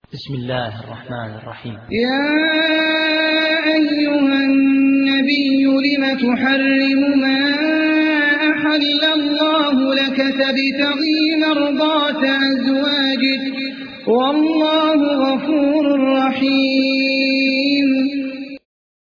بسم الله الرحمن الرحيم. يا أيها النبي لم تحرم ما أحل الله لك تبتغي مرضات أزواجك والله غفور رحيم.